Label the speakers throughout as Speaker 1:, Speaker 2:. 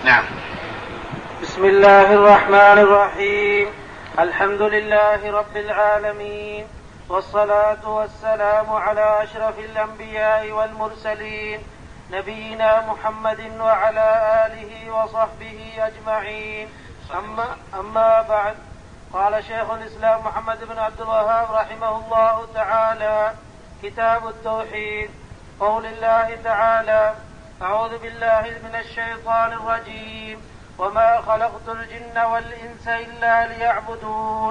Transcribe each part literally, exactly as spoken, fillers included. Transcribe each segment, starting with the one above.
Speaker 1: نعم.
Speaker 2: بسم الله الرحمن الرحيم. الحمد لله رب العالمين، والصلاة والسلام على أشرف الأنبياء والمرسلين، نبينا محمد وعلى آله وصحبه أجمعين. أما, أما بعد، قال شيخ الإسلام محمد بن عبد الوهاب رحمه الله تعالى: كتاب التوحيد. قول الله تعالى: أعوذ بالله من الشيطان الرجيم، وما خلقت الجن والإنس إلا ليعبدون.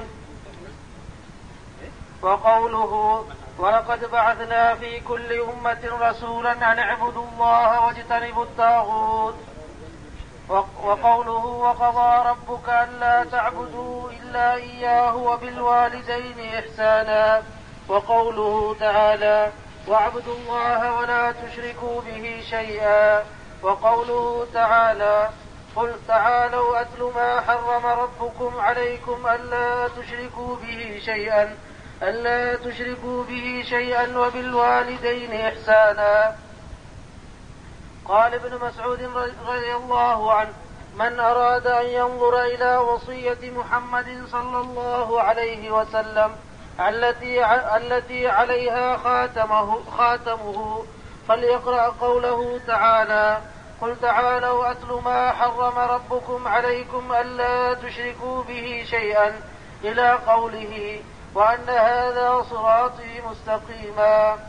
Speaker 2: وقوله: ولقد بعثنا في كل أمة رسولا أن اعبدوا الله واجتنبوا الطاغوت. وقوله: وقضى ربك ألا تعبدوا إلا إياه وبالوالدين إحسانا. وقوله تعالى: واعبدوا الله ولا تشركوا به شيئا. وقوله تعالى: قل تعالوا أتل ما حرم ربكم عليكم ألا تشركوا به شيئا ألا تشركوا به شيئا وبالوالدين إحسانا. قال ابن مسعود رضي الله عنه: من أراد أن ينظر إلى وصية محمد صلى الله عليه وسلم التي التي عليها خاتمه, خاتمه فليقرأ قوله تعالى: قل تعالوا أتل ما حرم ربكم عليكم ألا تشركوا به شيئا إلى قوله: وأن هذا صراطي مستقيما.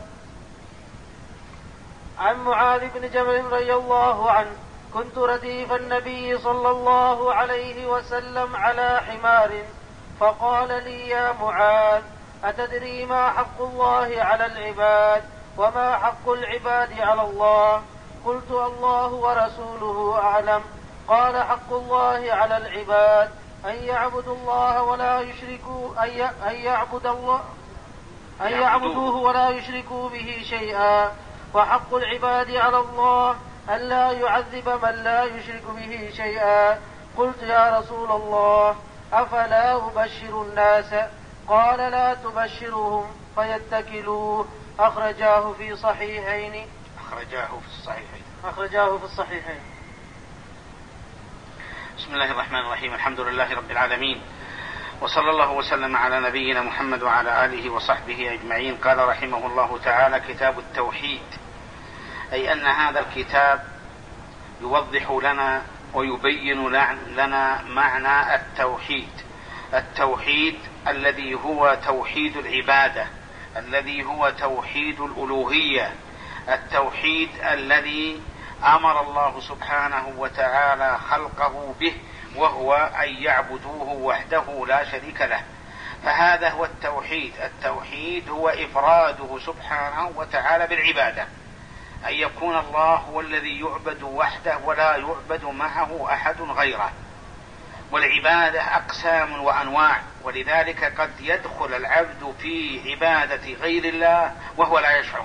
Speaker 2: عن معاذ بن جبل رضي الله عنه: كنت رديف النبي صلى الله عليه وسلم على حمار، فقال لي: يا معاذ، أتدري ما حق الله على العباد وما حق العباد على الله؟ قلت: الله ورسوله أعلم. قال: حق الله على العباد أن يعبدوا الله ولا يشركوا أن يعبد الله أن يعبدوه ولا يشركوا به شيئا، وحق العباد على الله أن لا يعذب من لا يشرك به شيئا. قلت: يا رسول الله، أفلا أبشر الناس؟ قال: لا تبشرهم فيتكلوا. أخرجاه في صحيحين
Speaker 1: أخرجاه في الصحيحين
Speaker 2: أخرجاه في الصحيحين.
Speaker 1: بسم الله الرحمن الرحيم. الحمد لله رب العالمين، وصلى الله وسلم على نبينا محمد وعلى آله وصحبه أجمعين. قال رحمه الله تعالى: كتاب التوحيد، أي أن هذا الكتاب يوضح لنا ويبين لنا معنى التوحيد. التوحيد الذي هو توحيد العبادة، الذي هو توحيد الألوهية، التوحيد الذي أمر الله سبحانه وتعالى خلقه به، وهو أن يعبدوه وحده لا شريك له. فهذا هو التوحيد. التوحيد هو إفراده سبحانه وتعالى بالعبادة، أن يكون الله هو الذي يعبد وحده ولا يعبد معه أحد غيره. والعبادة أقسام وأنواع، ولذلك قد يدخل العبد في عبادة غير الله وهو لا يشعر،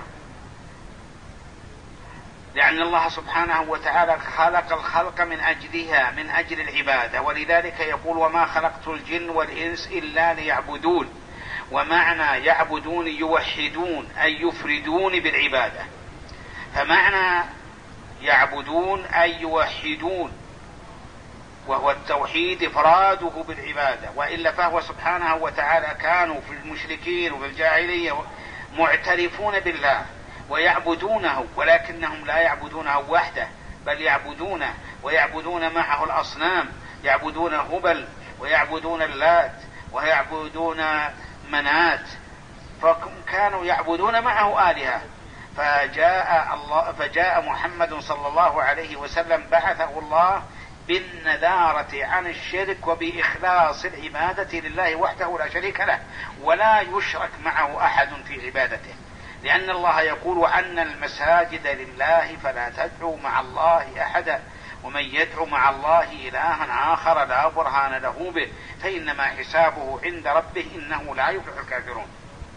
Speaker 1: لأن الله سبحانه وتعالى خلق الخلق من أجلها، من أجل العبادة. ولذلك يقول: وما خلقت الجن والإنس إلا ليعبدون. ومعنى يعبدون يوحدون، أي يفردون بالعبادة. فمعنى يعبدون أي يوحدون، وهو التوحيد إفراده بالعبادة. وإلا فهو سبحانه وتعالى كانوا في المشركين وفي الجاهلية معترفون بالله ويعبدونه، ولكنهم لا يعبدونه وحده، بل يعبدونه ويعبدون معه الأصنام، يعبدون هبل ويعبدون اللات ويعبدون منات، فكانوا يعبدون معه آلهة. فجاء الله فجاء محمد صلى الله عليه وسلم بعثه الله بالنذارة عن الشرك وبإخلاص العبادة لله وحده لا شريك له، ولا يشرك معه أحد في عبادته، لأن الله يقول: وأن المساجد لله فلا تدعوا مع الله أحدا، ومن يدعو مع الله إلها آخر لا برهان له به فإنما حسابه عند ربه إنه لا يفلح الكافرون.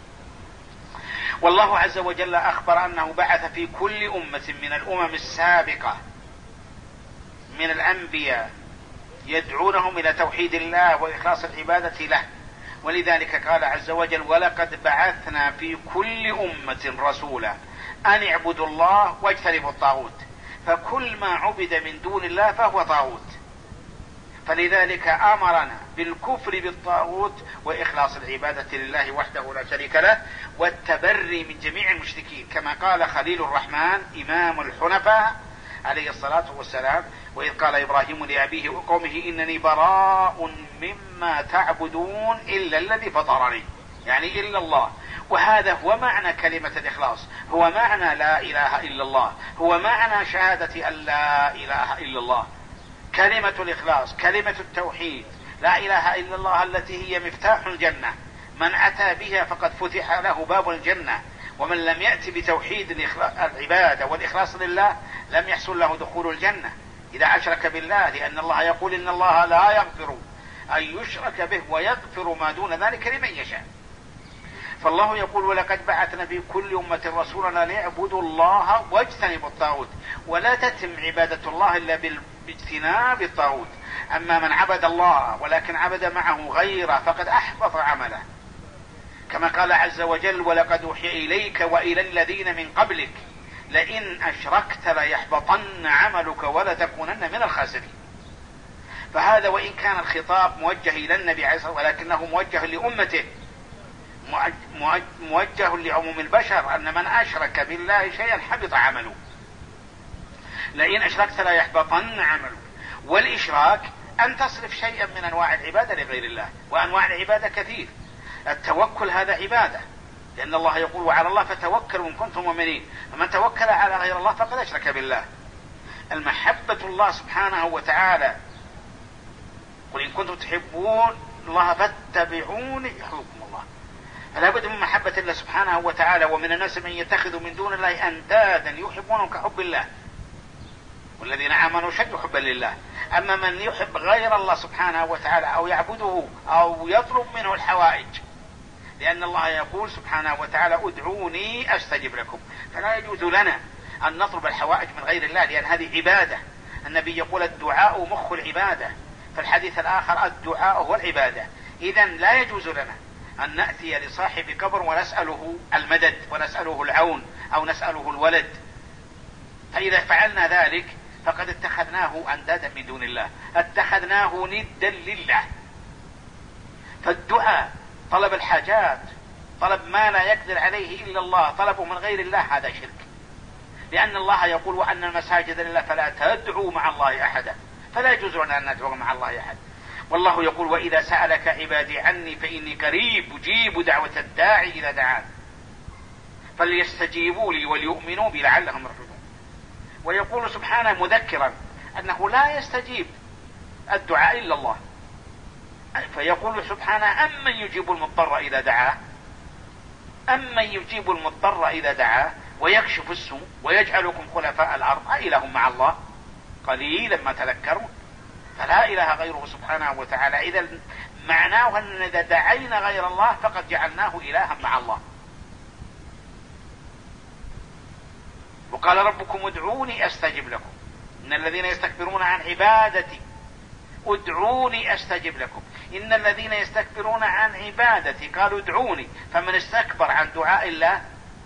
Speaker 1: والله عز وجل أخبر أنه بعث في كل أمة من الأمم السابقة من الأنبياء يدعونهم إلى توحيد الله وإخلاص العبادة له. ولذلك قال عز وجل: ولقد بعثنا في كل أمة رسولا أن اعبدوا الله واجتنبوا الطاغوت. فكل ما عبد من دون الله فهو طاغوت. فلذلك أمرنا بالكفر بالطاغوت وإخلاص العبادة لله وحده لا شريك له والتبري من جميع المشركين، كما قال خليل الرحمن إمام الحنفاء عليه الصلاة والسلام: وإذ قال إبراهيم لأبيه وقومه إنني براء مما تعبدون إلا الذي فطرني، يعني إلا الله. وهذا هو معنى كلمة الإخلاص، هو معنى لا إله إلا الله، هو معنى شهادة أن لا إله إلا الله. كلمة الإخلاص، كلمة التوحيد، لا إله إلا الله التي هي مفتاح الجنة، من أتى بها فقد فتح له باب الجنة، ومن لم يأتي بتوحيد العبادة والإخلاص لله لم يحصل له دخول الجنة إذا أشرك بالله، لأن الله يقول إن الله لا يغفر أن يشرك به ويغفر ما دون ذلك لمن يشاء. فالله يقول: ولقد بعثنا في كل أمة رسولا ليعبدوا الله واجتنبوا الطاغوت، ولا تتم عبادة الله إلا باجتناب الطاغوت. أما من عبد الله ولكن عبد معه غيره فقد أحبط عمله، كما قال عز وجل: ولقد أوحي إليك وإلى الذين من قبلك لئن أشركت ليحبطن عملك ولتكونن من الخاسرين. فهذا وإن كان الخطاب موجه إلى النبي عليه الصلاة والسلام ولكنه موجه لأمته، موجه لعموم البشر، أن من أشرك بالله شيئا حبط عمله. لئن أشركت لا يحبطن عمله. والإشراك أن تصرف شيئا من أنواع العبادة لغير الله، وأنواع العبادة كثير. التوكل هذا عبادة، لأن الله يقول: وعلى الله فتوكلوا إن كنتم مؤمنين. فمن توكل على غير الله فقد أشرك بالله. المحبة الله سبحانه وتعالى: قل إن كنتم تحبون الله فاتبعوني يحببكم الله. فلا بد من محبة الله سبحانه وتعالى. ومن الناس من يتخذ من دون الله أندادا يحبونهم كحب الله، والذين آمنوا شد حبا لله. أما من يحب غير الله سبحانه وتعالى أو يعبده أو يطلب منه الحوائج، لأن الله يقول سبحانه وتعالى: ادعوني أستجب لكم. فلا يجوز لنا أن نطلب الحوائج من غير الله، لأن هذه عبادة. النبي يقول: الدعاء مخ العبادة. في الحديث الآخر: الدعاء هو العبادة. إذن لا يجوز لنا أن نأتي لصاحب قبر ونسأله المدد ونسأله العون أو نسأله الولد، فإذا فعلنا ذلك فقد اتخذناه أندادا من دون الله، اتخذناه ندا لله. فالدعاء، طلب الحاجات، طلب ما لا يقدر عليه إلا الله، طلبه من غير الله، هذا شرك. لأن الله يقول: وأن المساجد لله فلا تدعوا مع الله أحدا. فلا يجوز لنا أن ندعو مع الله أحد. والله يقول: وإذا سألك عبادي عني فإني قريب أجيب دعوة الداعي إذا دعان فليستجيبوا لي وليؤمنوا بي لعلهم يرشدون. ويقول سبحانه مذكرا أنه لا يستجيب الدعاء إلا الله، فيقول سبحانه: أمن يجيب المضطر إذا دعاه أمن يجيب المضطر إذا دعاه ويكشف السوء ويجعلكم خلفاء الأرض أإله مع الله قليلا ما تذكرون. فلا إله غيره سبحانه وتعالى. إذا معناه أن إذا دعينا غير الله فقد جعلناه إلها مع الله. وقال: ربكم ادعوني أستجب لكم إن الذين يستكبرون عن عبادتي ادعوني أستجب لكم. إن الذين يستكبرون عن عبادتي قالوا ادعوني، فمن استكبر عن دعاء الله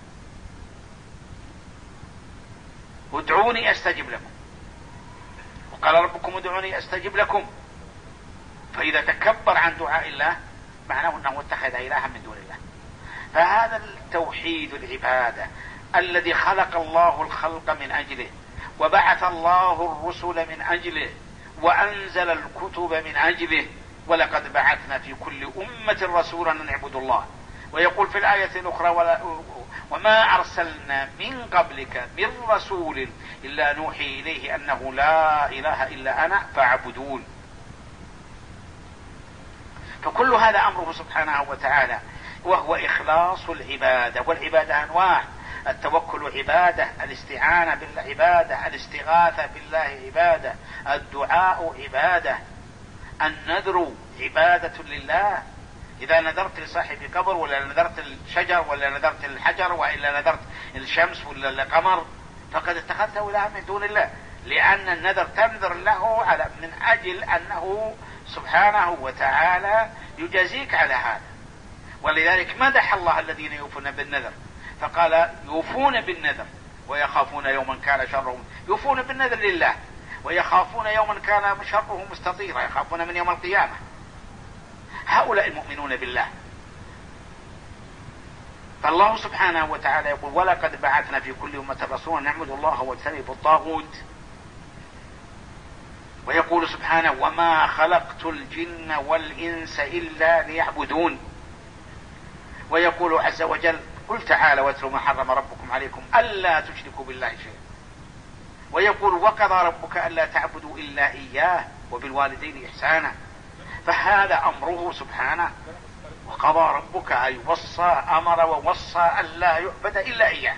Speaker 1: ادعوني أستجب لكم. وقال: ربكم ادعوني أستجب لكم. فإذا تكبر عن دعاء الله معناه أنه اتخذ إلها من دون الله. فهذا التوحيد العبادة الذي خلق الله الخلق من أجله، وبعث الله الرسل من أجله، وأنزل الكتب من أجله. ولقد بعثنا في كل أمة رسولا أن اعبدوا الله. ويقول في الآية الأخرى: وما أرسلنا من قبلك من رسول إلا نوحي إليه أنه لا إله إلا أنا فاعبدون. فكل هذا أمره سبحانه وتعالى، وهو إخلاص العبادة. والعبادة أنواع: التوكل عبادة، الاستعانة بالله عبادة، الاستغاثة بالله عبادة، الدعاء عبادة، النذر عبادة لله. إذا نذرت لصاحب قبر ولا نذرت الشجر ولا نذرت الحجر وإلا نذرت الشمس ولا القمر فقد اتخذته إلها من دون الله، لأن النذر تنذر له على من أجل أنه سبحانه وتعالى يجازيك على هذا. ولذلك مدح الله الذين يوفون بالنذر فقال: يوفون بالنذر ويخافون يوما كان شره، يوفون بالنذر لله ويخافون يوما كان شره مستطيرا، يخافون من يوم القيامة. هؤلاء المؤمنون بالله. فالله سبحانه وتعالى يقول ولقد بعثنا في كل أمة رسولا نعبدوا الله واجتنبوا الطاغوت. ويقول سبحانه وما خلقت الجن والإنس إلا ليعبدون. ويقول عز وجل قل تعالوا واتلوا ما حرم ربكم عليكم ألا تشركوا بالله شيئا. ويقول وقضى ربك ألا تعبدوا إلا إياه وبالوالدين إحسانا. فهذا أمره سبحانه، وقضى ربك أي وصى أمر ووصى ألا يعبد إلا إياه.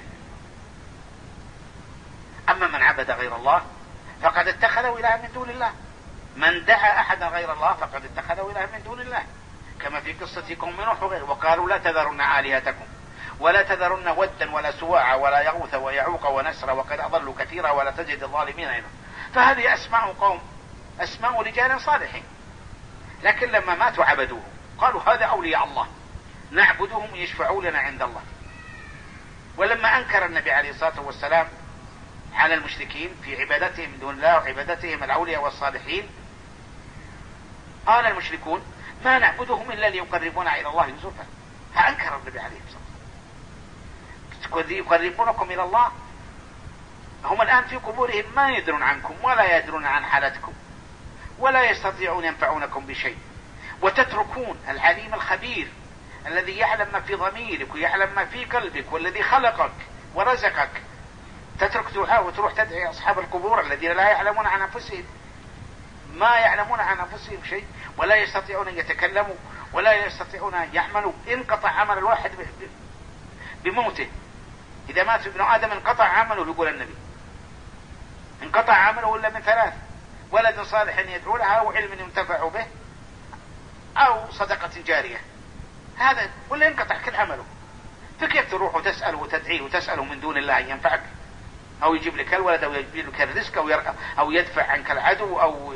Speaker 1: أما من عبد غير الله فقد اتخذوا إلها من دون الله، من دعا أحدا غير الله فقد اتخذوا إلها من دون الله، كما في قصة قوم نوح وغيره. وقالوا لا تذرن آلهتكم ولا تذرن ودا ولا سواعا ولا يغوث ويعوق ونسر وقد أضلوا كثيرا ولا تجد الظالمين هنا. فهذه أسماء قوم، أسماء رجال صالحين، لكن لما ماتوا عبدوه، قالوا هذا أولياء الله نعبدهم يشفعوا لنا عند الله. ولما أنكر النبي عليه الصلاة والسلام على المشركين في عبادتهم من دون الله وعبادتهم الأولياء والصالحين، قال المشركون ما نعبدهم إلا ليقربونا إلى الله زلفى. فأنكر النبي عليه الصلاة والسلام يقربونكم إلى الله، هم الآن في قبورهم ما يدرون عنكم ولا يدرون عن حالتكم ولا يستطيعون ينفعونكم بشيء، وتتركون العليم الخبير الذي يعلم ما في ضميرك ويعلم ما في قلبك والذي خلقك ورزقك، تترك دعاء وتروح تدعي أصحاب القبور الذين لا يعلمون عن أنفسهم، ما يعلمون عن أنفسهم شيء ولا يستطيعون أن يتكلموا ولا يستطيعون أن يعملوا. انقطع عمل الواحد بموته. إذا مات ابن آدم انقطع عمله، يقول النبي انقطع عمله إلا من ثلاث: ولد صالح يدعو له أو علم ينتفع به أو صدقة جارية. هذا ولا ينقطع كل عمله. فكيف تروح وتسأله وتدعيه وتسأله من دون الله أن ينفعك أو يجيب لك الولد أو يجيب لك الرزق أو, أو يدفع عنك العدو أو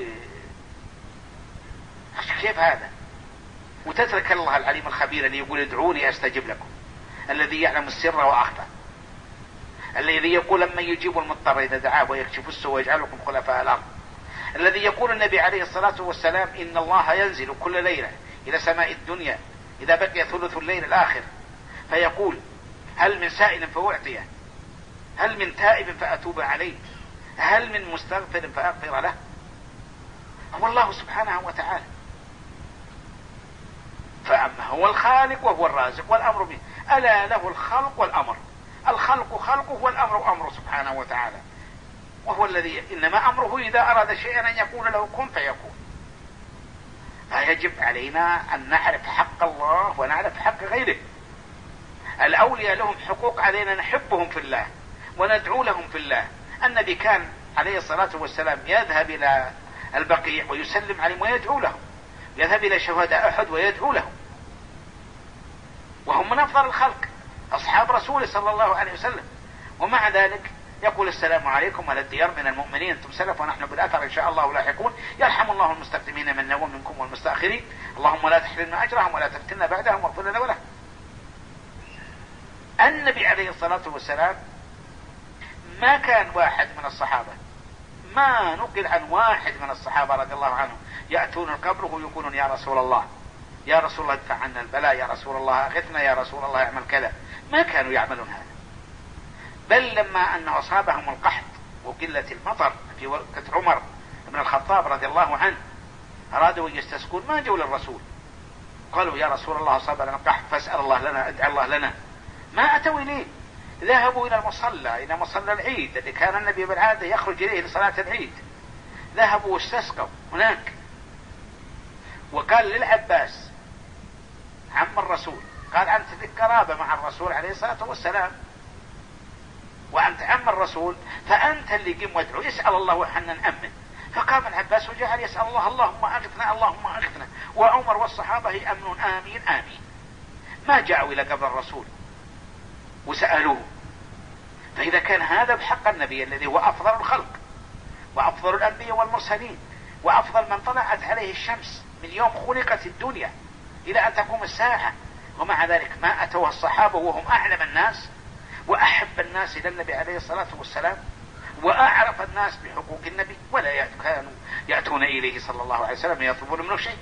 Speaker 1: كيف هذا؟ وتترك الله العليم الخبير الذي يقول ادعوني أستجب لكم، الذي يعلم السر وأخفى، الذي يقول لما يجيب المضطر إذا دعاه ويكشف السوء ويجعلكم خلفاء الأرض، الذي يقول النبي عليه الصلاة والسلام إن الله ينزل كل ليلة إلى سماء الدنيا إذا بقي ثلث الليل الآخر فيقول هل من سائل فأعطيه، هل من تائب فأتوب عليه، هل من مستغفر فأغفر له. هو الله سبحانه وتعالى، فأما هو الخالق وهو الرازق والأمر به. ألا له الخلق والأمر، الخلق خلقه والأمر أمره سبحانه وتعالى، وهو الذي إنما أمره إذا أراد شيئا أن يقول له كن فيكون. فيجب علينا أن نعرف حق الله ونعرف حق غيره. الأولياء لهم حقوق علينا نحبهم في الله وندعو لهم في الله. النبي كان عليه الصلاة والسلام يذهب إلى البقيع ويسلم عليهم ويدعو لهم، يذهب إلى شهداء أحد ويدعو لهم، وهم من أفضل الخلق أصحاب رسوله صلى الله عليه وسلم. ومع ذلك يقول السلام عليكم على الديار من المؤمنين انتم سلف ونحن بالأثر إن شاء الله لاحقون، يرحم الله المستقدمين منا ومنكم والمستأخرين، اللهم لا تحرمنا أجرهم ولا تفتنا بعدهم واغفر لنا ولهم. النبي عليه الصلاة والسلام ما كان واحد من الصحابة، ما نقل عن واحد من الصحابة رضي الله عنهم يأتون القبر ويقولون يا رسول الله يا رسول الله ادفع عنا البلاء، يا رسول الله أغثنا، يا رسول الله اعمل كذا. ما كانوا يعملون هذا. بل لما أن أصابهم القحط وقلة المطر في وقت عمر بن الخطاب رضي الله عنه أرادوا يستسقون ما جوا للرسول، قالوا يا رسول الله أصاب لنا القحط فاسأل الله لنا، ادعى الله لنا. ما أتوا إليه، ذهبوا إلى المصلى، إلى مصلى العيد الذي كان النبي بالعادة يخرج إليه لصلاة العيد، ذهبوا واستسقوا هناك. وقال للعباس عم الرسول، قال أنت ذي قرابة مع الرسول عليه الصلاة والسلام وأنت عم الرسول، فأنت اللي قم وادعو اسأل الله وحنا نأمن. فقام العباس وجعل يسأل الله اللهم أغثنا اللهم أغثنا، وعمر والصحابة يأمنون آمين آمين. ما جاءوا إلى قبر الرسول وسألوه. فإذا كان هذا بحق النبي الذي هو أفضل الخلق وأفضل الأنبياء والمرسلين وأفضل من طلعت عليه الشمس من يوم خلقت الدنيا إلى أن تقوم الساعة، ومع ذلك ما أتوه الصحابة وهم أعلم الناس وأحب الناس إلى النبي عليه الصلاة والسلام وأعرف الناس بحقوق النبي، ولا كانوا يأتون إليه صلى الله عليه وسلم يطلبون منه شيء.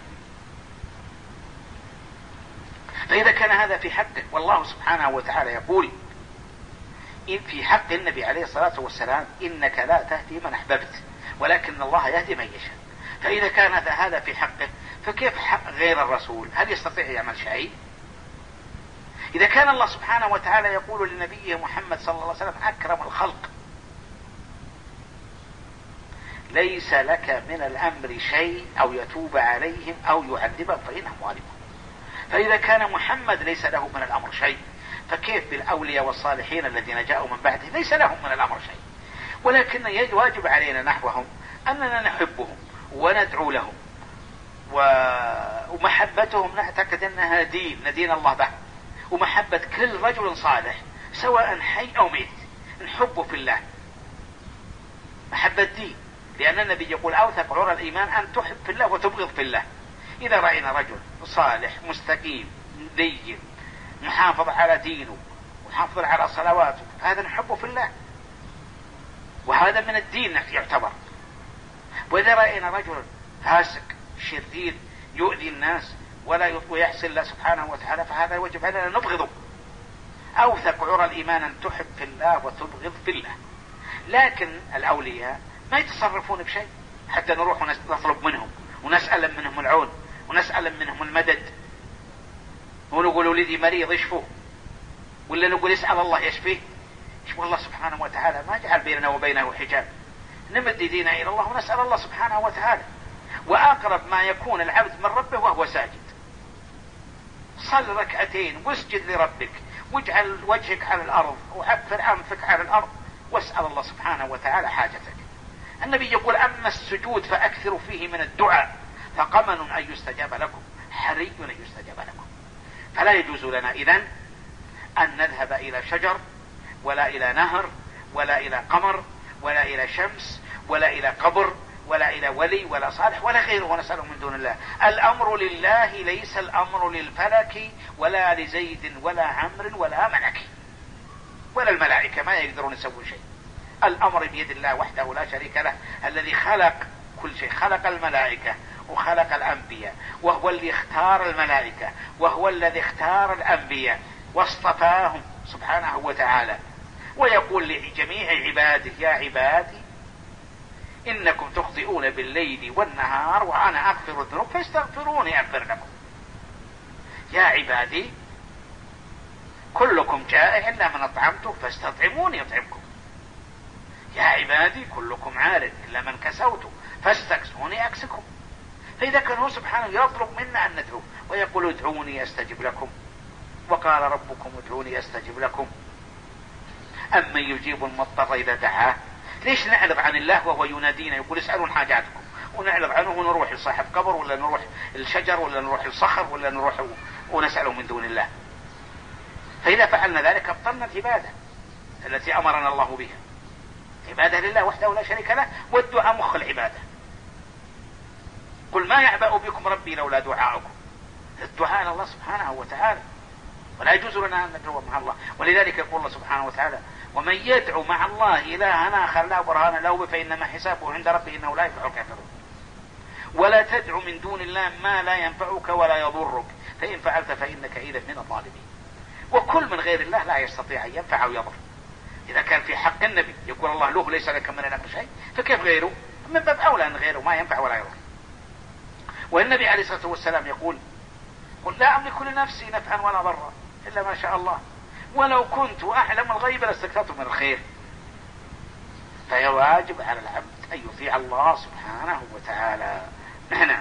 Speaker 1: فإذا كان هذا في حقه، والله سبحانه وتعالى يقول إن في حق النبي عليه الصلاة والسلام إنك لا تهدي من أحببت ولكن الله يهدي من يشاء، فإذا كان هذا في حقه فكيف حق غير الرسول؟ هل يستطيع يعمل شيء؟ إذا كان الله سبحانه وتعالى يقول لنبيه محمد صلى الله عليه وسلم أكرم الخلق ليس لك من الأمر شيء أو يتوب عليهم أو يعذبهم فإنهم ظالمون، فإذا كان محمد ليس له من الأمر شيء فكيف بالأولياء والصالحين الذين جاءوا من بعده ليس لهم من الأمر شيء؟ ولكن يجب علينا نحوهم أننا نحبهم وندعو لهم، ومحبتهم نعتقد أنها دين ندين الله به، ومحبة كل رجل صالح سواء حي أو ميت نحبه في الله محبة دين، لأن النبي يقول أوثق عرى الإيمان أن تحب في الله وتبغض في الله. إذا رأينا رجل صالح مستقيم دين محافظ على دينه محافظ على صلواته هذا نحبه في الله، وهذا من الدين يعتبر. وإذا رأينا رجل فاسق شرير يؤذي الناس ولا يحسن الله سبحانه وتعالى فهذا يجب علينا نبغضه. أوثق عرى الإيمان أن تحب في الله وتبغض في الله. لكن الأولياء ما يتصرفون بشيء حتى نروح ونطلب منهم ونسأل منهم العون ونسأل منهم المدد، ونقول ولدي مريض يشفوه، ولا نقول اسأل الله يشفيه. والله سبحانه وتعالى ما جعل بيننا وبينه حجاب، نمد يدينا إلى الله ونسأل الله سبحانه وتعالى. وأقرب ما يكون العبد من ربه وهو ساجد، صل ركعتين واسجد لربك واجعل وجهك على الأرض وعفر أنفك على الأرض واسأل الله سبحانه وتعالى حاجتك. النبي يقول أما السجود فأكثروا فيه من الدعاء فقمن أن يستجاب لكم حري أن يستجاب لكم. فلا يجوز لنا إذن أن نذهب إلى شجر ولا إلى نهر ولا إلى قمر ولا إلى شمس ولا إلى قبر ولا إلى ولي ولا صالح ولا غيره ونسأله من دون الله. الأمر لله ليس الأمر للفلك ولا لزيد ولا عمرو ولا ملك ولا الملائكة، ما يقدرون يسوون شيء. الأمر بيد الله وحده لا شريك له الذي خلق كل شيء، خلق الملائكة وخلق الأنبياء، وهو اللي اختار الملائكة وهو الذي اختار الأنبياء واصطفاهم سبحانه وتعالى. ويقول لجميع عباده يا عبادي إنكم تخطئون بالليل والنهار وأنا أغفر الذنوب فاستغفروني أغفر لكم. يا عبادي كلكم جائع إلا من أطعمته فاستطعموني أطعمكم. يا عبادي كلكم عار إلا من كسوته فاستكسوني أكسكم. فإذا كان هو سبحانه يطلب منا أن ندعوه ويقول ادعوني أستجب لكم، وقال ربكم ادعوني أستجب لكم، أمن يجيب المضطر إذا دعاه. ليش نعرض عن الله وهو ينادينا يقول اسألون حاجاتكم ونعرض عنه ونروح لصاحب قبر ولا نروح الشجر ولا نروح الصخر ولا نروح ونسأله من دون الله؟ فإذا فعلنا ذلك أبطلنا العبادة التي أمرنا الله بها، عبادة لله وحده لا شريك له، والدعاء مخ العبادة. قل ما يعبأ بكم ربي لولا دعاؤكم. الدعاء لله سبحانه وتعالى، ولا يجوز لنا أن ندعو مع الله. ولذلك يقول الله سبحانه وتعالى ومن يدعو مع الله إلها آخر لا برهان له فإنما حسابه عند ربه إنه لا يفلح الكافرون. ولا تدعو من دون الله ما لا ينفعك ولا يضرك فإن فعلت فإنك إذا من الظالمين. وكل من غير الله لا يستطيع أن ينفع أو يضر. إذا كان في حق النبي يقول الله له ليس لك من الأمر شيء، فكيف غيره؟ من باب أولى أن غيره ما ينفع ولا يضر. والنبي عليه الصلاة والسلام يقول قل لا أملك لنفسي نفعا ولا ضرا إلا ما شاء الله ولو كنت أعلم الغيب لاستكثرت من الخير. فيواجب على العبد أن يطيع الله سبحانه وتعالى. نعم.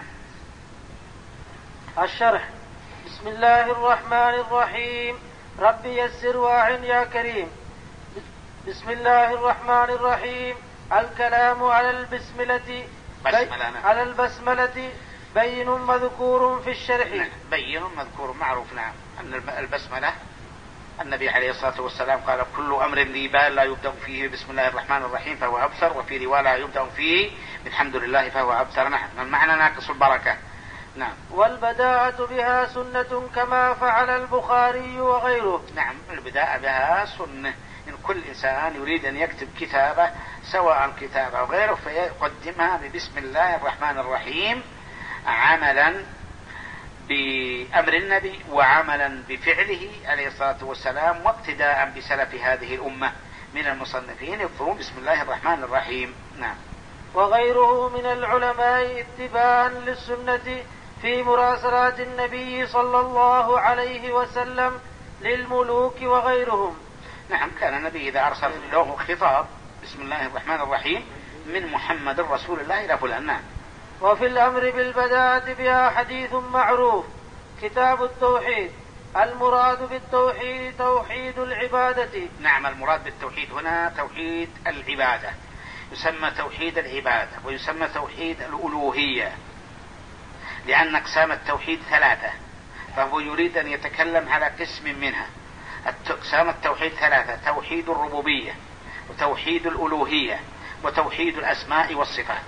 Speaker 2: الشرح. بسم الله الرحمن الرحيم. رب يسر واعن يا كريم. بسم الله الرحمن الرحيم. الكلام على البسملة بي... على البسملة بين مذكور في الشرح.
Speaker 1: نعم. بين مذكور معروف. نعم أن البسملة النبي عليه الصلاة والسلام قال كل أمر ذي بال لا يبدأ فيه بسم الله الرحمن الرحيم فهو أبتر، وفي رواية لا يبدأ فيه بالحمد لله فهو أبتر. نعم المعنى ناقص البركة. نعم.
Speaker 2: والبداءة بها سنة كما فعل البخاري وغيره.
Speaker 1: نعم البداءة بها سنة كل إنسان يريد أن يكتب كتابة سواء كتابة أو غيره فيقدمها ببسم الله الرحمن الرحيم عملا بأمر النبي وعملا بفعله عليه الصلاة والسلام واقتداء بسلف هذه الأمة من المصنفين يكتبون بسم الله الرحمن الرحيم. نعم.
Speaker 2: وغيره من العلماء اتباعا للسنة في مراسلات النبي صلى الله عليه وسلم للملوك وغيرهم.
Speaker 1: نعم، كان النبي إذا أرسل له خطاب بسم الله الرحمن الرحيم من محمد رسول الله إلى فلان. نعم.
Speaker 2: وفي الأمر بالبداءة بها حديث معروف كتاب التوحيد. المراد بالتوحيد توحيد العبادة.
Speaker 1: نعم، المراد بالتوحيد هنا توحيد العبادة، يسمى توحيد العبادة ويسمى توحيد الألوهية، لأن أقسام التوحيد ثلاثة، فهو يريد أن يتكلم على قسم منها. أقسام التوحيد ثلاثة: توحيد الربوبية وتوحيد الألوهية وتوحيد الأسماء والصفات.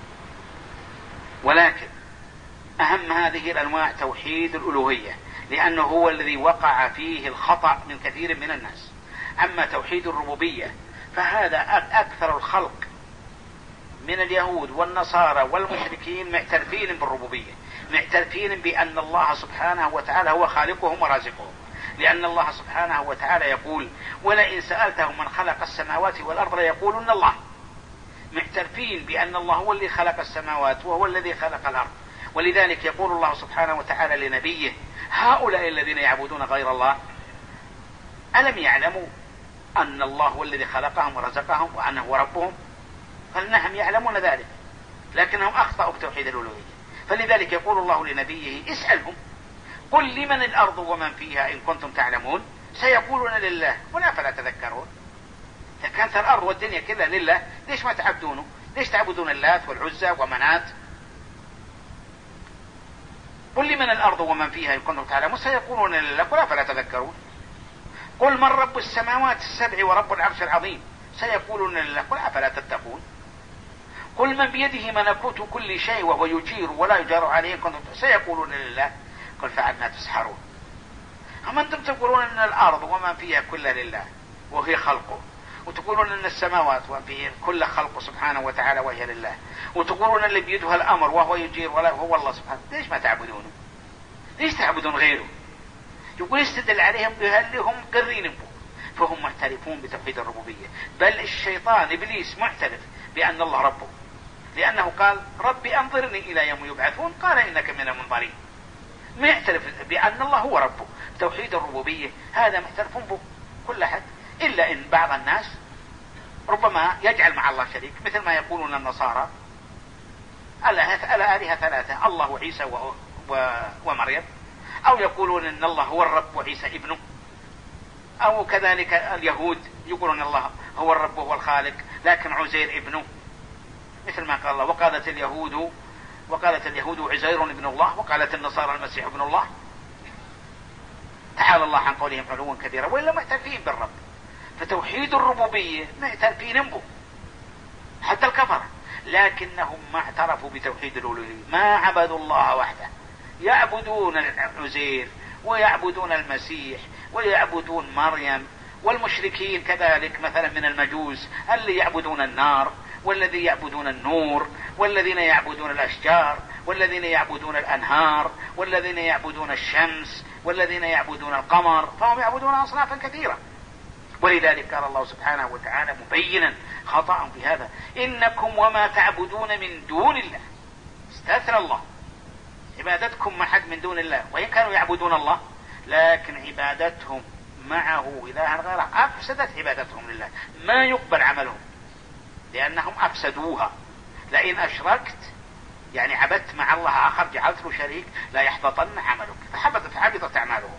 Speaker 1: ولكن أهم هذه الأنواع توحيد الألوهية، لأنه هو الذي وقع فيه الخطأ من كثير من الناس. أما توحيد الربوبية فهذا أكثر الخلق من اليهود والنصارى والمشركين معترفين بالربوبية، معترفين بأن الله سبحانه وتعالى هو خالقهم ورازقهم، لأن الله سبحانه وتعالى يقول: ولئن سألتهم من خلق السماوات والأرض ليقولن الله. معترفين بأن الله هو الذي خلق السماوات وهو الذي خلق الأرض. ولذلك يقول الله سبحانه وتعالى لنبيه: هؤلاء الذين يعبدون غير الله ألم يعلموا أن الله هو الذي خلقهم ورزقهم وأنه هو ربهم؟ قال: نعم يعلمون ذلك، لكنهم أخطأوا بتوحيد الألوهية. فلذلك يقول الله لنبيه: اسألهم قل لمن الأرض ومن فيها إن كنتم تعلمون سيقولون لله قل أفلا تذكرون. إذا كانت الأرض والدنيا كلها لله ليش ما تعبدونه؟ ليش تعبدون اللات والعزى ومنات؟ قل لمن الأرض ومن فيها إن كنتم تعلمون سيقولون لله قل أفلا تذكرون. قل من رب السماوات السبع ورب العرش العظيم سيقولون لله قل أفلا تتقون. قل من بيده ملكوت كل شيء وهو يجير ولا يجار عليه إن كنتم سيقولون لله قل فعلنا تسحرون. أما أنتم تقولون أن الأرض ومن فيها كلها لله وهي خلقه، وتقولون أن السماوات ومن فيها كل خلقه سبحانه وتعالى وهي لله، وتقولون اللي بيده الأمر وهو يجير ولا هو الله سبحانه، ليش ما تعبدونه؟ ليش تعبدون غيره؟ يقول يستدل عليهم بهل هم قرين به، فهم معترفون بتوحيد الربوبية. بل الشيطان إبليس معترف بأن الله ربه، لأنه قال: ربي أنظرني إلى يوم يبعثون قال إنك من المنظرين. معترف بأن الله هو ربه. توحيد الربوبية هذا معترف به كل أحد، إلا إن بعض الناس ربما يجعل مع الله شريك، مثل ما يقولون النصارى: الآلهة ثلاثة، الله وعيسى و... و... ومريم. أو يقولون إن الله هو الرب وعيسى ابنه. أو كذلك اليهود يقولون الله هو الرب وهو الخالق لكن عزير ابنه، مثل ما قال الله: وقالت اليهود وقالت اليهود عزير ابن الله وقالت النصارى المسيح ابن الله. تعالى الله عن قولهم علوا كبيرا، وإلا معترفين بالرب. فتوحيد الربوبية معترفين به حتى الكفر، لكنهم ما اعترفوا بتوحيد الألوهية، ما عبدوا الله وحده. يعبدون العزير ويعبدون المسيح ويعبدون مريم، والمشركين كذلك مثلا من المجوس اللي يعبدون النار والذي يعبدون النور والذين يعبدون الأشجار والذين يعبدون الأنهار والذين يعبدون الشمس والذين يعبدون القمر، فهم يعبدون أصنافا كثيرة. ولذلك قال الله سبحانه وتعالى مبينا خطأ في هذا: إنكم وما تعبدون من دون الله. استثنى الله عبادتكم مع حد من دون الله، وإن كانوا يعبدون الله لكن عبادتهم معه إلها غيره أفسدت عبادتهم لله، ما يقبل عملهم لأنهم أفسدوها. لئن أشركت يعني عبدت مع الله آخر جعلت له شريك لا يحبطن عملك، فحبطت فحبطت أعمالهم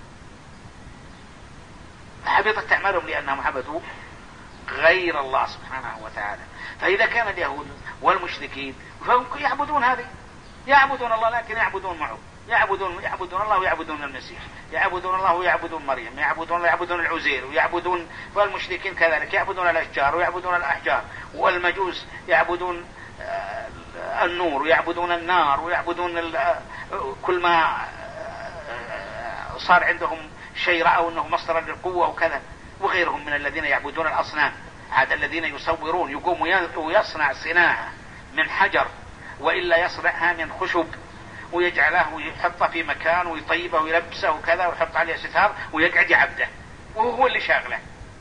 Speaker 1: فحبطت أعمالهم لأنهم عبدوا غير الله سبحانه وتعالى. فإذا كان اليهود والمشركين فهم يعبدون هذه، يعبدون الله لكن يعبدون معه، يعبدون يعبدون الله ويعبدون المسيح، يعبدون الله ويعبدون مريم، يعبدون يعبدون العزير ويعبدون، والمشركين كذلك يعبدون الأشجار ويعبدون الأحجار، والمجوس يعبدون النور ويعبدون النار ويعبدون كل ما صار عندهم شيء رأوا أنه مصدر للقوة وكذا. وغيرهم من الذين يعبدون الأصنام. عاد الذين يصورون يقوم ويصنع صناعة من حجر وإلا يصنعها من خشب ويجعله ويحطه في مكان ويطيبه ويلبسه وكذا ويحط عليه ستار ويقعد يعبده وهو اللي شاغله.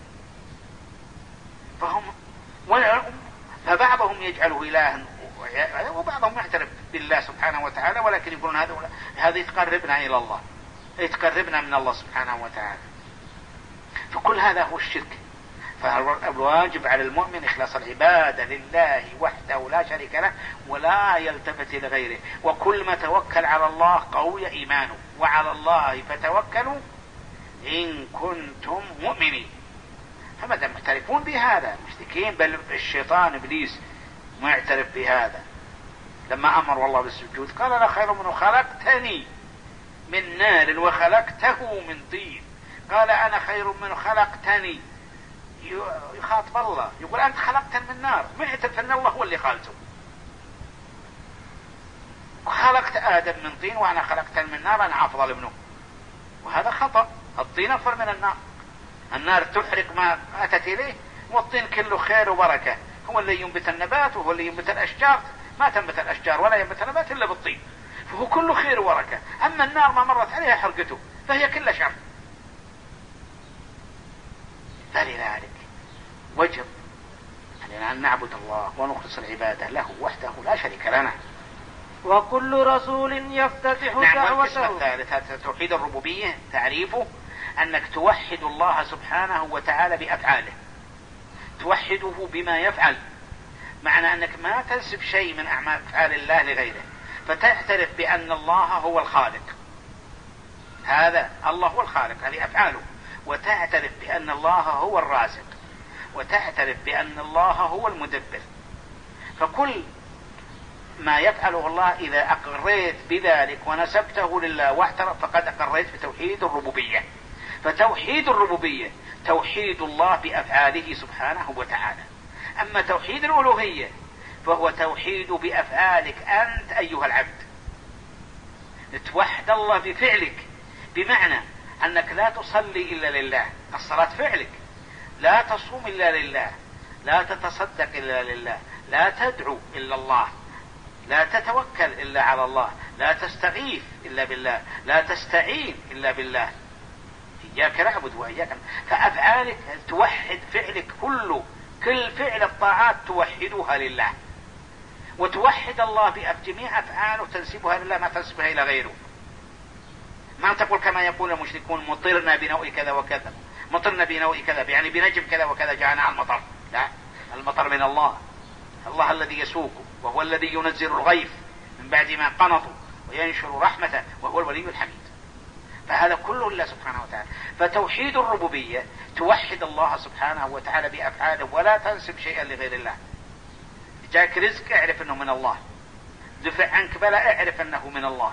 Speaker 1: فهم فبعضهم يجعله إلها وبعضهم يعترف بالله سبحانه وتعالى، ولكن يقولون هذا هذا يتقربنا إلى الله، يتقربنا من الله سبحانه وتعالى. فكل هذا هو الشرك. فالواجب على المؤمن إخلاص العبادة لله وحده لا شريك له ولا يلتفت لغيره. وكل ما توكل على الله قوي إيمانه. وعلى الله فتوكلوا إن كنتم مؤمنين. فماذا محترفون بهذا مشركين، بل الشيطان إبليس ما يعترف بهذا. لما أمر الله بالسجود قال لا خير منه خلقتني من نار وخلقته من طين. قال أنا خير منه خلقتني، يخاطب الله يقول أنت خلقتني من نار، ما يعترف أن الله هو اللي خالته. خلقت آدم من طين وأنا خلقتني من نار، أنا أفضل منه. وهذا خطأ. الطين أفضل من النار. النار تحرق ما أتت إليه، والطين كله خير وبركة. هو اللي ينبت النبات وهو اللي ينبت الأشجار. ما تنبت الأشجار ولا ينبت النبات إلا بالطين، فهو كله خير وبركة. أما النار ما مرت عليها حرقته فهي كل شر. فلذلك وجب علينا أن نعبد الله ونخلص العبادة له وحده لا شريك لنا.
Speaker 2: وكل رسول يفتتح
Speaker 1: نعم.
Speaker 2: دعوته.
Speaker 1: والقسم الثالث توحيد الربوبية، تعريفه أنك توحد الله سبحانه وتعالى بأفعاله، توحده بما يفعل، معنى أنك ما تنسب شيء من أعمال أفعال الله لغيره، فتعترف بأن الله هو الخالق. هذا الله هو الخالق، هذه أفعاله. وتعترف بأن الله هو الرازق، وتعترف بأن الله هو المدبر. فكل ما يفعله الله إذا أقريت بذلك ونسبته لله واعترف فقد أقريت بتوحيد الربوبية. فتوحيد الربوبية توحيد الله بأفعاله سبحانه وتعالى. أما توحيد الألوهية فهو توحيد بأفعالك أنت أيها العبد. توحد الله بفعلك، بمعنى أنك لا تصلي إلا لله، الصلاة فعلك. لا تصوم إلا لله، لا تتصدق إلا لله، لا تدعو إلا الله، لا تتوكل إلا على الله، لا تستغيث إلا بالله، لا تستعين إلا بالله. إياك نعبد وإياك. فأفعالك توحد فعلك كله، كل فعل الطاعات توحدها لله، وتوحد الله بجميع أفعاله تنسبها لله ما تنسبها إلى غيره. ما تقول كما يقول المشركون مطرنا بنوء كذا وكذا، مطرنا بنوء كذا يعني بنجم كذا وكذا جاءنا على المطر. لا، المطر من الله، الله الذي يسوقه، وهو الذي ينزل الغيث من بعد ما قنطوا وينشر رحمته، وهو الولي الحميد. فهذا كله لله سبحانه وتعالى. فتوحيد الربوبية توحد الله سبحانه وتعالى بأفعاله ولا تنسب شيئا لغير الله. جاك رزق اعرف انه من الله، دفع عنك بلاء اعرف انه من الله،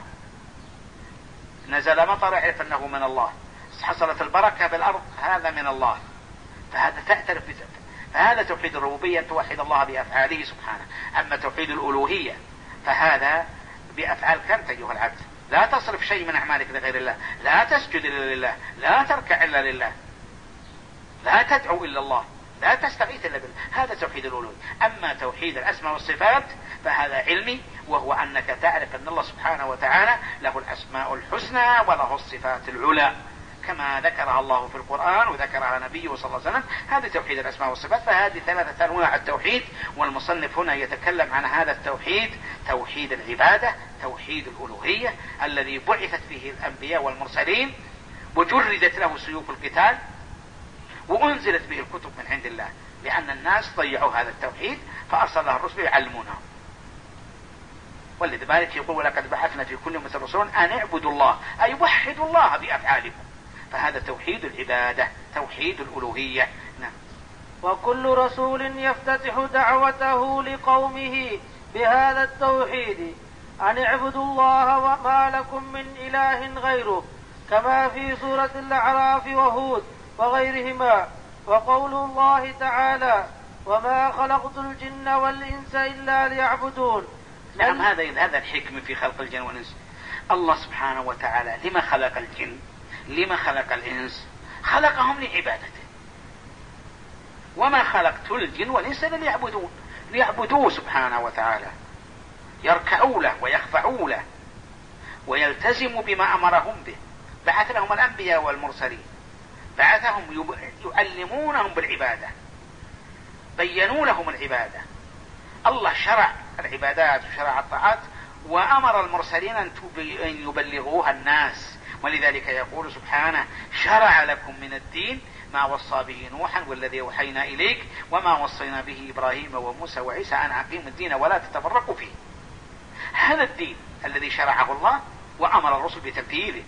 Speaker 1: نزل مطر اعرف انه من الله، حصلت البركة بالأرض هذا من الله. فهذا تعترف بذلك. فهذا توحيد الربوبية توحد الله بأفعاله سبحانه. أما توحيد الألوهية فهذا بأفعالك أنت أيها العبد. لا تصرف شيء من أعمالك لغير الله، لا تسجد إلا لله، لا تركع إلا لله، لا تدعو إلا الله، لا تستغيث إلا بالله. هذا توحيد الألوهية. أما توحيد الأسماء والصفات فهذا علمي، وهو أنك تعرف أن الله سبحانه وتعالى له الأسماء الحسنى وله الصفات العلى كما ذكرها الله في القرآن وذكرها نبيه صلى الله عليه وسلم. هذه توحيد الأسماء والصفات. فهذه ثلاثة أنواع التوحيد، والمصنف هنا يتكلم عن هذا التوحيد: توحيد العبادة، توحيد الألوهية الذي بعثت فيه الأنبياء والمرسلين وجردت له سيوف القتال وأنزلت به الكتب من عند الله، لأن الناس ضيعوا هذا التوحيد فأرسل الله الرسل يعلمونهم. ولذلك يقول: ولقد بعثنا في كل أمة رسولا أن اعبدوا الله، أي وحدوا الله بأفعالكم. فهذا توحيد العبادة، توحيد الألوهية. نعم.
Speaker 2: وكل رسول يفتتح دعوته لقومه بهذا التوحيد: أن اعبدوا الله وما لكم من إله غيره، كما في سورة الأعراف وهود وغيرهما. وقول الله تعالى: وما خلقت الجن والإنس إلا ليعبدون.
Speaker 1: نعم، هذا هذا الحكم في خلق الجن والإنس. الله سبحانه وتعالى لما خلق الجن؟ لما خلق الإنس؟ خلقهم لعبادته. وما خلقت الجن والإنس إلا ليعبدون، ليعبدوه سبحانه وتعالى، يركعوا له ويخضعوا له ويلتزموا بما أمرهم به. بعث لهم الأنبياء والمرسلين، بعثهم يعلمونهم بالعبادة، بينوا لهم العبادة. الله شرع العبادات وشرع الطاعات وأمر المرسلين أن يبلغوها الناس، ولذلك يقول سبحانه: شرع لكم من الدين ما وصى به نوحا والذي أوحينا إليك وما وصينا به إبراهيم وموسى وعيسى أن أقيموا الدين ولا تتفرقوا فيه. هذا الدين الذي شرعه الله وأمر الرسل بتنفيذه.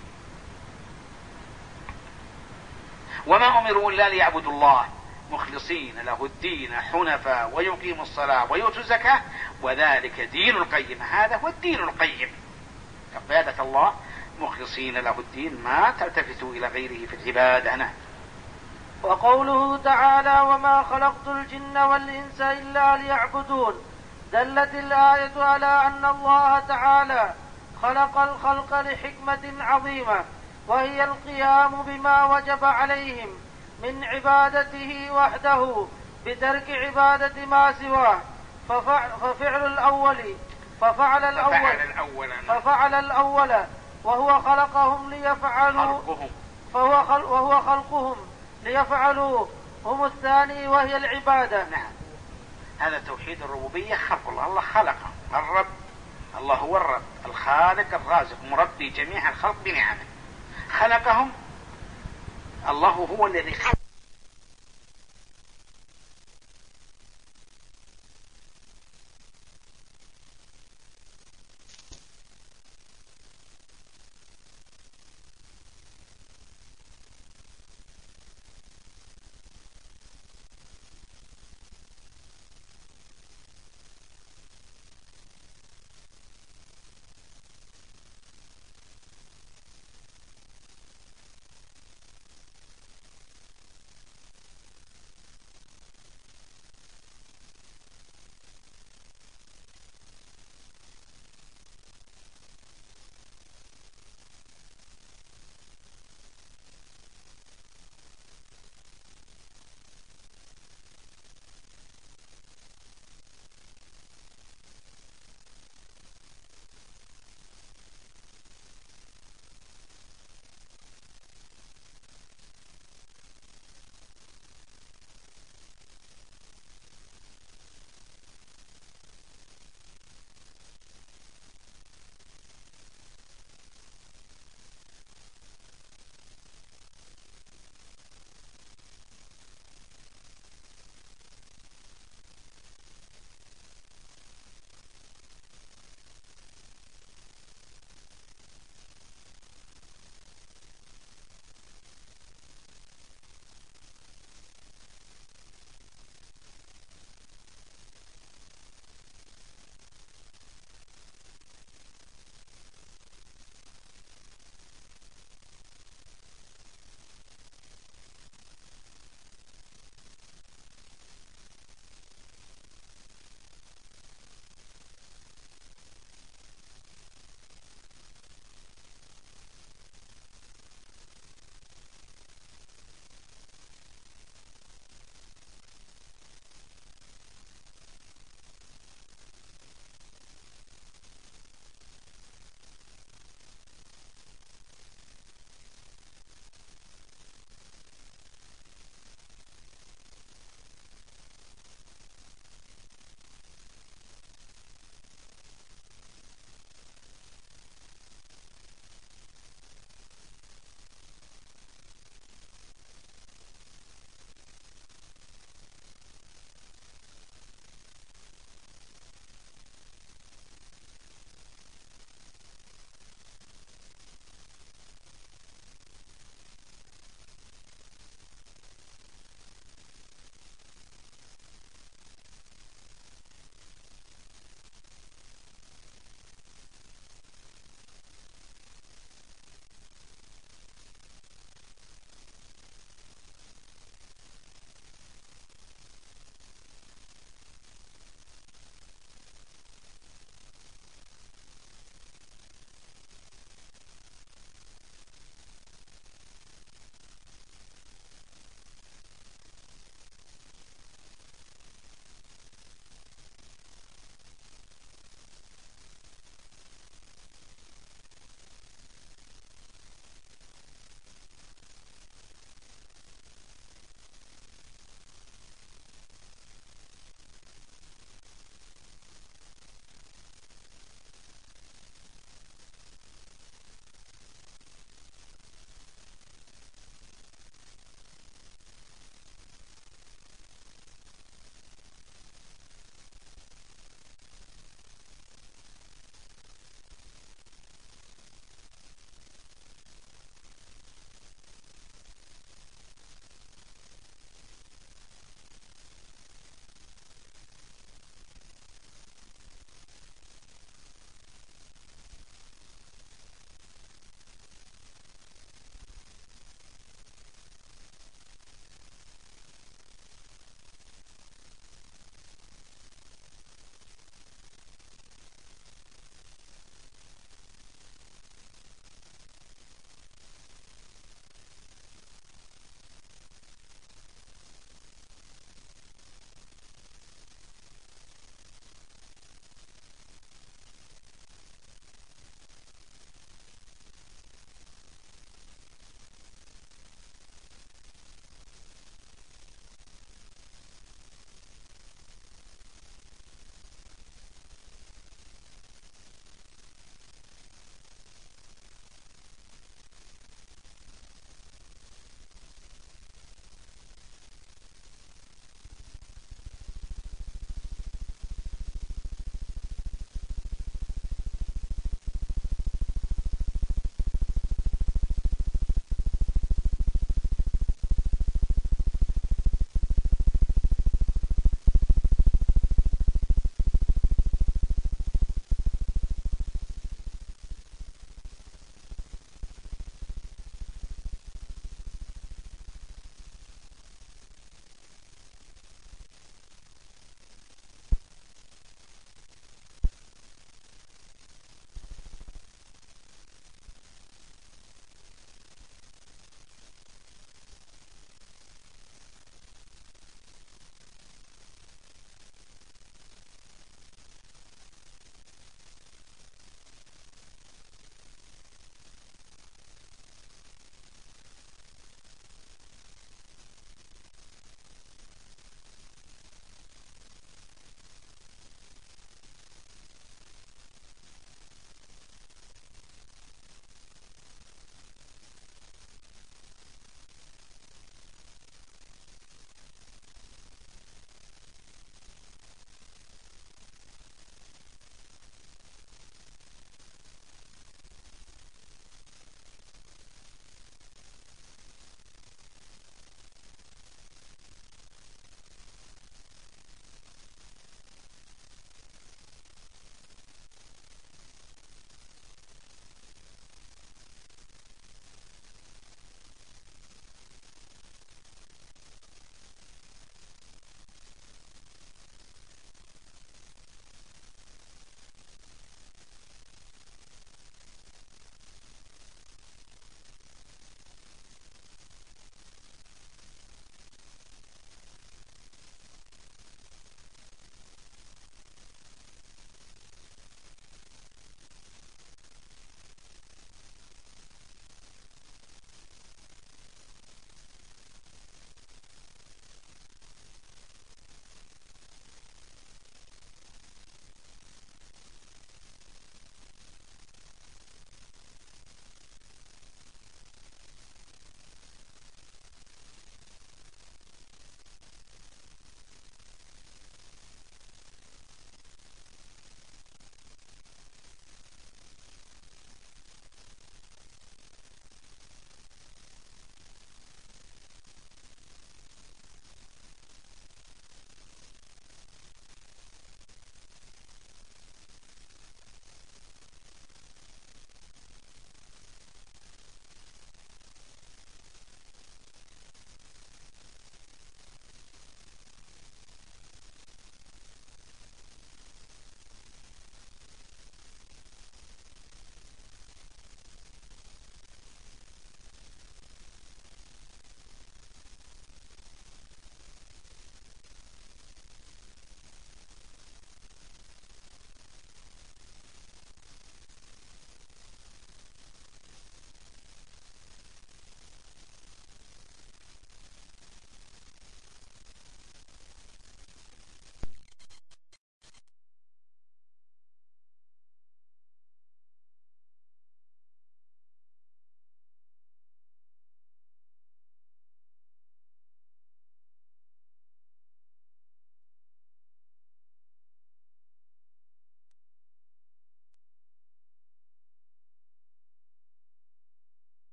Speaker 1: وما أمروا إلا ليعبدوا الله مخلصين له الدين حنفاء ويقيموا الصلاة ويؤتوا الزكاة وذلك دين القيم. هذا هو الدين القيم، عبادة الله مخلصين له الدين، ما تلتفتوا إلى غيره في العبادة. نعم.
Speaker 2: وقوله تعالى: وما خلقت الجن والإنس إلا ليعبدون، دلت الآية على أن الله تعالى خلق الخلق لحكمة عظيمة، وهي القيام بما وجب عليهم من عبادته وحده بترك عبادة ما سواه. ففعل الأول ففعل الأول ففعل الأول وهو خلقهم ليفعلوا فهو خل وهو خلقهم ليفعلوا هم الثاني وهي العبادة.
Speaker 1: نعم، هذا توحيد الربوبية، خلق الله. الله خلقهم، الرب، الله هو الرب الخالق الرازق مربي جميع الخلق بنعمه، خلقهم. الله هو الذي خلق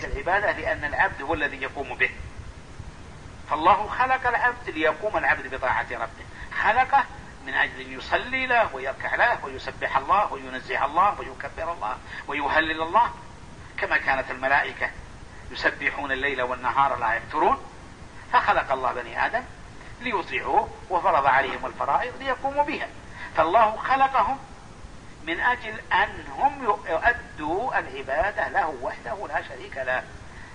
Speaker 1: يحتاج العبادة لأن العبد هو الذي يقوم به. فالله خلق العبد ليقوم العبد بطاعة ربه، خلقه من أجل أن يصلي له ويركع له ويسبح الله وينزه الله ويكبر الله ويهلل الله، كما كانت الملائكة يسبحون الليل والنهار لا يفترون. فخلق الله بني آدم ليطيعوه وفرض عليهم الفرائض ليقوموا بها. فالله خلقهم من أجل أن هم يؤدوا العبادة له وحده لا شريك له.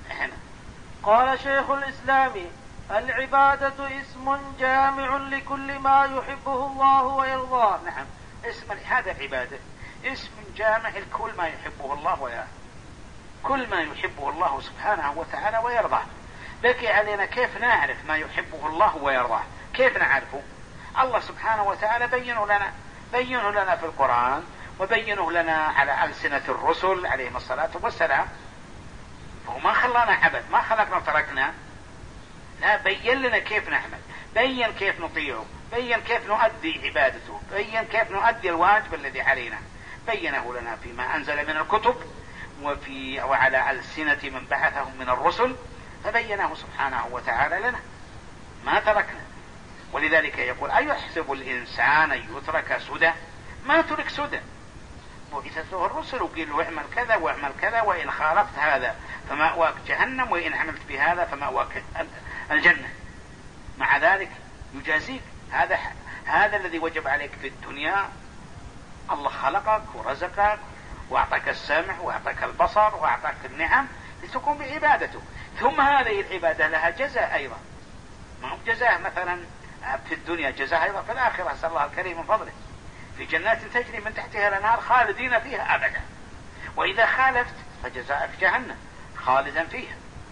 Speaker 2: قال شيخ الإسلام: العبادة اسم جامع لكل ما يحبه الله ويرضاه.
Speaker 1: نعم، اسم هذا العبادة اسم جامع لكل ما يحبه الله ويرضاه، كل ما يحبه الله سبحانه وتعالى ويرضاه. بقي علينا كيف نعرف ما يحبه الله ويرضاه، كيف نعرفه؟ الله سبحانه وتعالى بينه لنا بينه لنا في القرآن، وبينه لنا على ألسنة الرسل عليهم الصلاة والسلام. فهو ما خلانا عبد، ما خلقنا وتركنا، لا، بين لنا كيف نعمل، بين كيف نطيعه، بين كيف نؤدي عبادته، بين كيف نؤدي الواجب الذي علينا، بينه لنا فيما أنزل من الكتب وفي وعلى ألسنة من بعثهم من الرسل، فبينه سبحانه وتعالى لنا، ما تركنا. ولذلك يقول: أيحسب الإنسان أن يترك سدى؟ ما ترك سدى، بعثت له الرسل وقيل له اعمل كذا واعمل كذا، وإن خالفت هذا فمأواك جهنم، وإن عملت بهذا فمأواك الجنة. مع ذلك يجازيك. هذا هذا الذي وجب عليك في الدنيا. الله خلقك ورزقك وأعطاك السمع وأعطاك البصر وأعطاك النعم لتقوم بعبادته، ثم هذه العبادة لها جزاء أيضا، ما هو جزاء مثلا في الدنيا، جزاء أيضا في الآخرة. أسأل الله الكريم من فضله في جنات تجري من تحتها الأنهار خالدين فيها أبدا، وإذا خالفت فجزاءك جهنم خالدا فيها.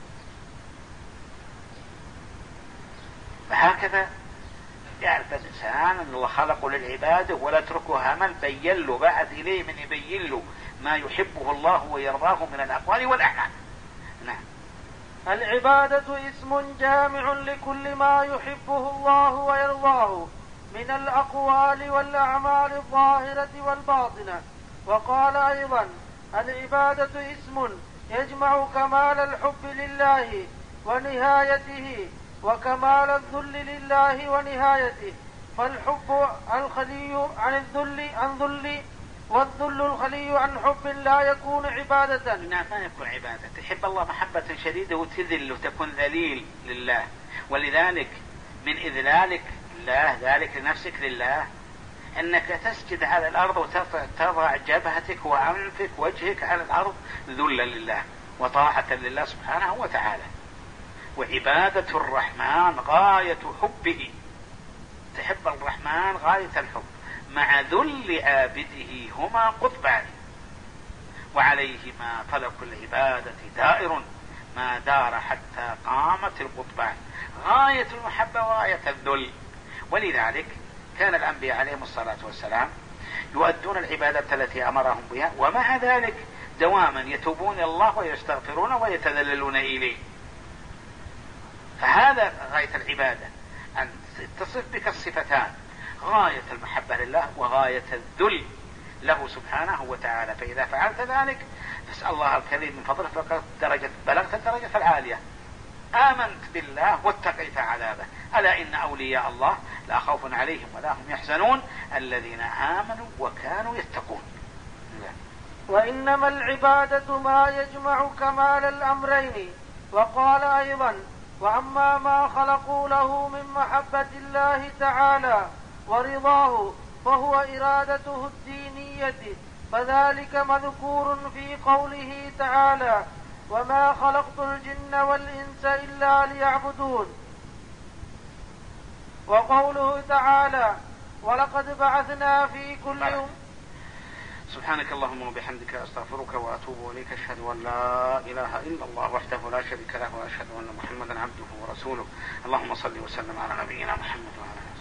Speaker 1: فهكذا يعرف الإنسان أن الله خلقه للعبادة ولا تركه همل، بين له بعد إليه من يبين له ما يحبه الله ويرضاه من الأقوال والأعمال. نعم.
Speaker 2: العبادة اسم جامع لكل ما يحبه الله ويرضاه من الأقوال والأعمال الظاهرة والباطنة. وقال أيضا: العبادة اسم يجمع كمال الحب لله ونهايته وكمال الذل لله ونهايته. فالحب الخلي عن الذل عن ذل، والذل الخلي عن حب لا يكون عبادة.
Speaker 1: نعم، ما يكون عبادة. تحب الله محبة شديدة وتذل وتكون ذليل لله، ولذلك من إذلالك الله ذلك لنفسك لله أنك تسجد على الأرض وتضع جبهتك وأنفك وجهك على الأرض ذلا لله وطاعة لله سبحانه وتعالى. وعبادة الرحمن غاية حبه، تحب الرحمن غاية الحب، مع ذل عابده هما قطبان، وعليهما فلك العبادة دائر ما دار حتى قامت القطبان. غاية المحبة وغاية الذل. ولذلك كان الأنبياء عليهم الصلاة والسلام يؤدون العبادة التي أمرهم بها، ومع ذلك دواما يتوبون إلى الله ويستغفرون ويتذللون إليه. فهذا غاية العبادة، أن تصف بك الصفتان: غاية المحبة لله وغاية الذل له سبحانه وتعالى. فإذا فعلت ذلك فاسأل الله الكريم من فضله فقد درجة بلغت الدرجة العالية، آمنت بالله واتقيت عذابه. ألا إن أولياء الله لا خوف عليهم ولا هم يحزنون الذين آمنوا وكانوا يتقون.
Speaker 2: وإنما العبادة ما يجمع كمال الأمرين. وقال أيضا: وأما ما خلقوا له من محبة الله تعالى ورضاه فهو إرادته الدينية، فذلك مذكور في قوله تعالى: وما خلقت الجن والإنس إلا ليعبدون. وقوله تعالى: ولقد بعثنا في كل يوم.
Speaker 1: سبحانك اللهم وبحمدك أستغفرك وأتوب إليك. أشهد أن لا إله إلا الله وحده لا شريك له، وأشهد أن محمدا عبده ورسوله. اللهم صل وسلم على نبينا محمد وعلى آله.